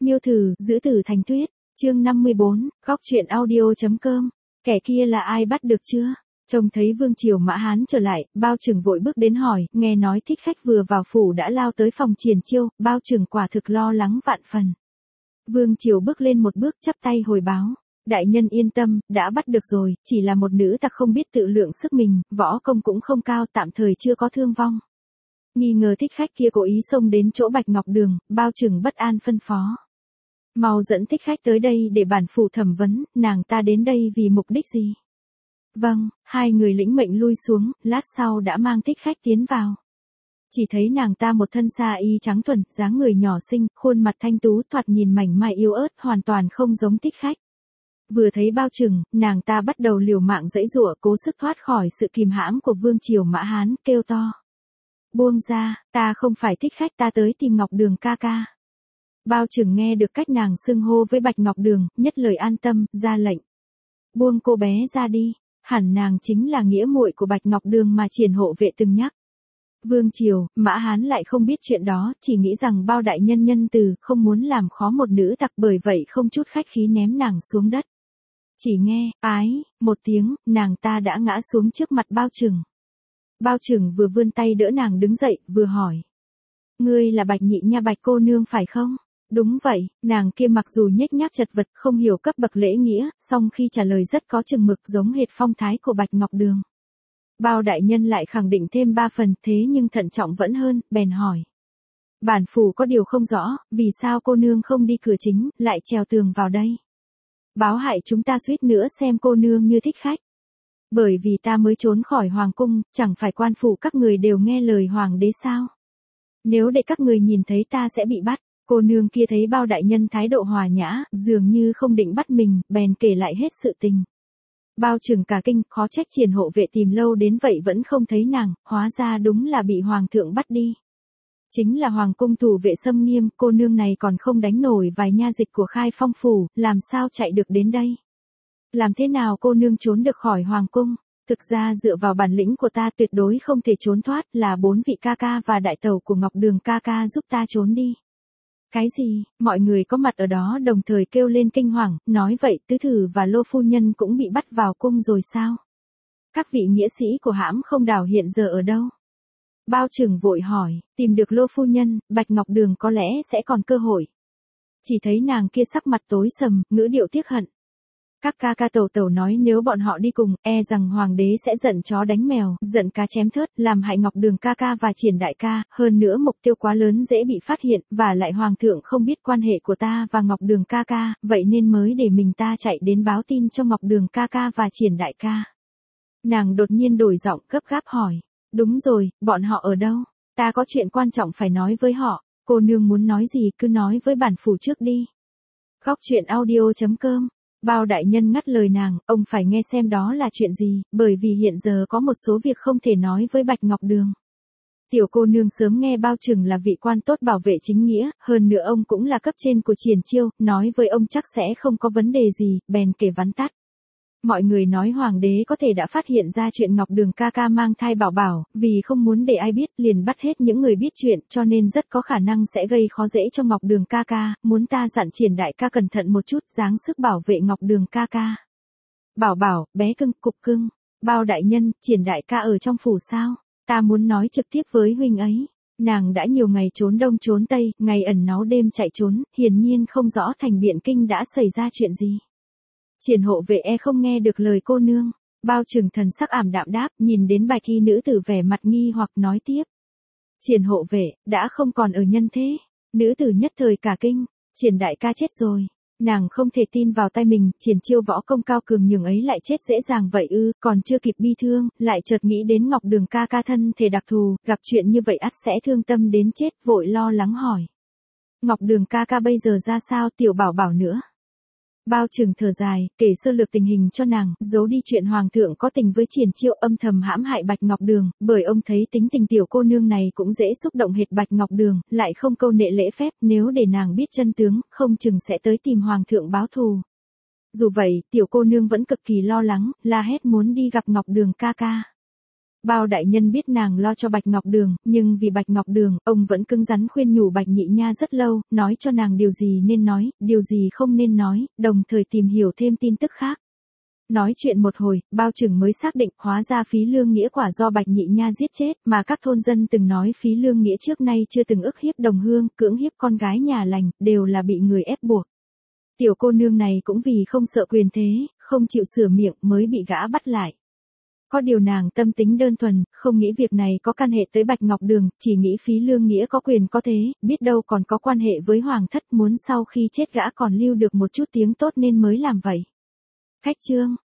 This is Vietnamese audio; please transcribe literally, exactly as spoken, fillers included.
Miêu thử, giữ tử thành tuyết, chương năm mươi bốn, góc truyện audio.com, kẻ kia là ai bắt được chưa? Trông thấy Vương Triều Mã Hán trở lại, Bao Trừng vội bước đến hỏi, nghe nói thích khách vừa vào phủ đã lao tới phòng Triển Chiêu, Bao Trừng quả thực lo lắng vạn phần. Vương Triều bước lên một bước chắp tay hồi báo, đại nhân yên tâm, đã bắt được rồi, chỉ là một nữ tặc không biết tự lượng sức mình, võ công cũng không cao, tạm thời chưa có thương vong. Nghi ngờ thích khách kia cố ý xông đến chỗ Bạch Ngọc Đường, Bao Trừng bất an phân phó. Mau dẫn thích khách tới đây để bản phủ thẩm vấn, nàng ta đến đây vì mục đích gì? Vâng, hai người lĩnh mệnh lui xuống, lát sau đã mang thích khách tiến vào. Chỉ thấy nàng ta một thân sa y trắng thuần, dáng người nhỏ xinh, khuôn mặt thanh tú thoạt nhìn mảnh mai yếu ớt, hoàn toàn không giống thích khách. Vừa thấy Bao Trừng, nàng ta bắt đầu liều mạng giãy giụa cố sức thoát khỏi sự kìm hãm của Vương Triều Mã Hán, kêu to. Buông ra, ta không phải thích khách, ta tới tìm Ngọc Đường ca ca. Bao Trừng nghe được cách nàng xưng hô với Bạch Ngọc Đường, nhất lời an tâm, ra lệnh. Buông cô bé ra đi, hẳn nàng chính là nghĩa muội của Bạch Ngọc Đường mà Triển hộ vệ từng nhắc. Vương Triều, Mã Hán lại không biết chuyện đó, chỉ nghĩ rằng Bao đại nhân nhân từ, không muốn làm khó một nữ tặc, bởi vậy không chút khách khí ném nàng xuống đất. Chỉ nghe, ái, một tiếng, nàng ta đã ngã xuống trước mặt Bao Trừng. Bao Trừng vừa vươn tay đỡ nàng đứng dậy, vừa hỏi. Ngươi là Bạch Nhị Nha Bạch cô nương phải không? Đúng vậy, nàng kia mặc dù nhếch nhác chật vật, không hiểu cấp bậc lễ nghĩa, song khi trả lời rất có chừng mực giống hệt phong thái của Bạch Ngọc Đường. Bao đại nhân lại khẳng định thêm ba phần, thế nhưng thận trọng vẫn hơn, bèn hỏi. Bản phủ có điều không rõ, vì sao cô nương không đi cửa chính, lại trèo tường vào đây? Báo hại chúng ta suýt nữa xem cô nương như thích khách. Bởi vì ta mới trốn khỏi hoàng cung, chẳng phải quan phủ các người đều nghe lời hoàng đế sao? Nếu để các người nhìn thấy ta sẽ bị bắt. Cô nương kia thấy Bao đại nhân thái độ hòa nhã, dường như không định bắt mình, bèn kể lại hết sự tình. Bao Trừng cả kinh, khó trách Triển hộ vệ tìm lâu đến vậy vẫn không thấy nàng, hóa ra đúng là bị hoàng thượng bắt đi. Chính là hoàng cung thủ vệ xâm nghiêm, cô nương này còn không đánh nổi vài nha dịch của Khai Phong phủ, làm sao chạy được đến đây? Làm thế nào cô nương trốn được khỏi hoàng cung? Thực ra dựa vào bản lĩnh của ta tuyệt đối không thể trốn thoát, là bốn vị ca ca và đại tẩu của Ngọc Đường ca ca giúp ta trốn đi. Cái gì? Mọi người có mặt ở đó đồng thời kêu lên kinh hoàng, nói vậy tứ thử và Lô phu nhân cũng bị bắt vào cung rồi sao? Các vị nghĩa sĩ của hãm không đảo hiện giờ ở đâu? Bao Trừng vội hỏi, tìm được Lô phu nhân, Bạch Ngọc Đường có lẽ sẽ còn cơ hội. Chỉ thấy nàng kia sắc mặt tối sầm, ngữ điệu tiếc hận. Các ca ca tẩu tẩu nói nếu bọn họ đi cùng, e rằng hoàng đế sẽ giận chó đánh mèo, giận cá chém thớt, làm hại Ngọc Đường ca ca và Triển đại ca, hơn nữa mục tiêu quá lớn dễ bị phát hiện, và lại hoàng thượng không biết quan hệ của ta và Ngọc Đường ca ca, vậy nên mới để mình ta chạy đến báo tin cho Ngọc Đường ca ca và Triển đại ca. Nàng đột nhiên đổi giọng gấp gáp hỏi, đúng rồi, bọn họ ở đâu? Ta có chuyện quan trọng phải nói với họ, cô nương muốn nói gì cứ nói với bản phủ trước đi. Góc truyện audio.com. Bao đại nhân ngắt lời nàng, ông phải nghe xem đó là chuyện gì, bởi vì hiện giờ có một số việc không thể nói với Bạch Ngọc Đường. Tiểu cô nương sớm nghe Bao Trừng là vị quan tốt bảo vệ chính nghĩa, hơn nữa ông cũng là cấp trên của Triển Chiêu, nói với ông chắc sẽ không có vấn đề gì, bèn kể vắn tắt. Mọi người nói hoàng đế có thể đã phát hiện ra chuyện Ngọc Đường ca ca mang thai Bảo Bảo, vì không muốn để ai biết, liền bắt hết những người biết chuyện, cho nên rất có khả năng sẽ gây khó dễ cho Ngọc Đường ca ca, muốn ta dặn Triển đại ca cẩn thận một chút, dáng sức bảo vệ Ngọc Đường ca ca. Bảo Bảo, bé cưng, cục cưng, Bao đại nhân, Triển đại ca ở trong phủ sao? Ta muốn nói trực tiếp với huynh ấy. Nàng đã nhiều ngày trốn đông trốn tây, ngày ẩn náu đêm chạy trốn, hiển nhiên không rõ thành Biện Kinh đã xảy ra chuyện gì. Triển hộ vệ e không nghe được lời cô nương. Bao Trừng thần sắc ảm đạm đáp, nhìn đến bạch y nữ tử vẻ mặt nghi hoặc nói tiếp. Triển hộ vệ, đã không còn ở nhân thế. Nữ tử nhất thời cả kinh, Triển đại ca chết rồi. Nàng không thể tin vào tay mình, Triển Chiêu võ công cao cường nhường ấy lại chết dễ dàng vậy ư, còn chưa kịp bi thương, lại chợt nghĩ đến Ngọc Đường ca ca thân thể đặc thù, gặp chuyện như vậy ắt sẽ thương tâm đến chết, vội lo lắng hỏi. Ngọc Đường ca ca bây giờ ra sao, tiểu Bảo Bảo nữa? Bao Trừng thở dài, kể sơ lược tình hình cho nàng, giấu đi chuyện hoàng thượng có tình với Triển Chiêu, âm thầm hãm hại Bạch Ngọc Đường, bởi ông thấy tính tình tiểu cô nương này cũng dễ xúc động hệt Bạch Ngọc Đường, lại không câu nệ lễ phép, nếu để nàng biết chân tướng, không chừng sẽ tới tìm hoàng thượng báo thù. Dù vậy, tiểu cô nương vẫn cực kỳ lo lắng, la hét muốn đi gặp Ngọc Đường ca ca. Bao đại nhân biết nàng lo cho Bạch Ngọc Đường, nhưng vì Bạch Ngọc Đường, ông vẫn cứng rắn khuyên nhủ Bạch Nhị Nha rất lâu, nói cho nàng điều gì nên nói, điều gì không nên nói, đồng thời tìm hiểu thêm tin tức khác. Nói chuyện một hồi, bao trưởng mới xác định, hóa ra Phí Lương Nghĩa quả do Bạch Nhị Nha giết chết, mà các thôn dân từng nói Phí Lương Nghĩa trước nay chưa từng ức hiếp đồng hương, cưỡng hiếp con gái nhà lành, đều là bị người ép buộc. Tiểu cô nương này cũng vì không sợ quyền thế, không chịu sửa miệng mới bị gã bắt lại. Có điều nàng tâm tính đơn thuần, không nghĩ việc này có can hệ tới Bạch Ngọc Đường, chỉ nghĩ Phí Lương Nghĩa có quyền có thế, biết đâu còn có quan hệ với Hoàng thất, muốn sau khi chết gã còn lưu được một chút tiếng tốt nên mới làm vậy. Khách chương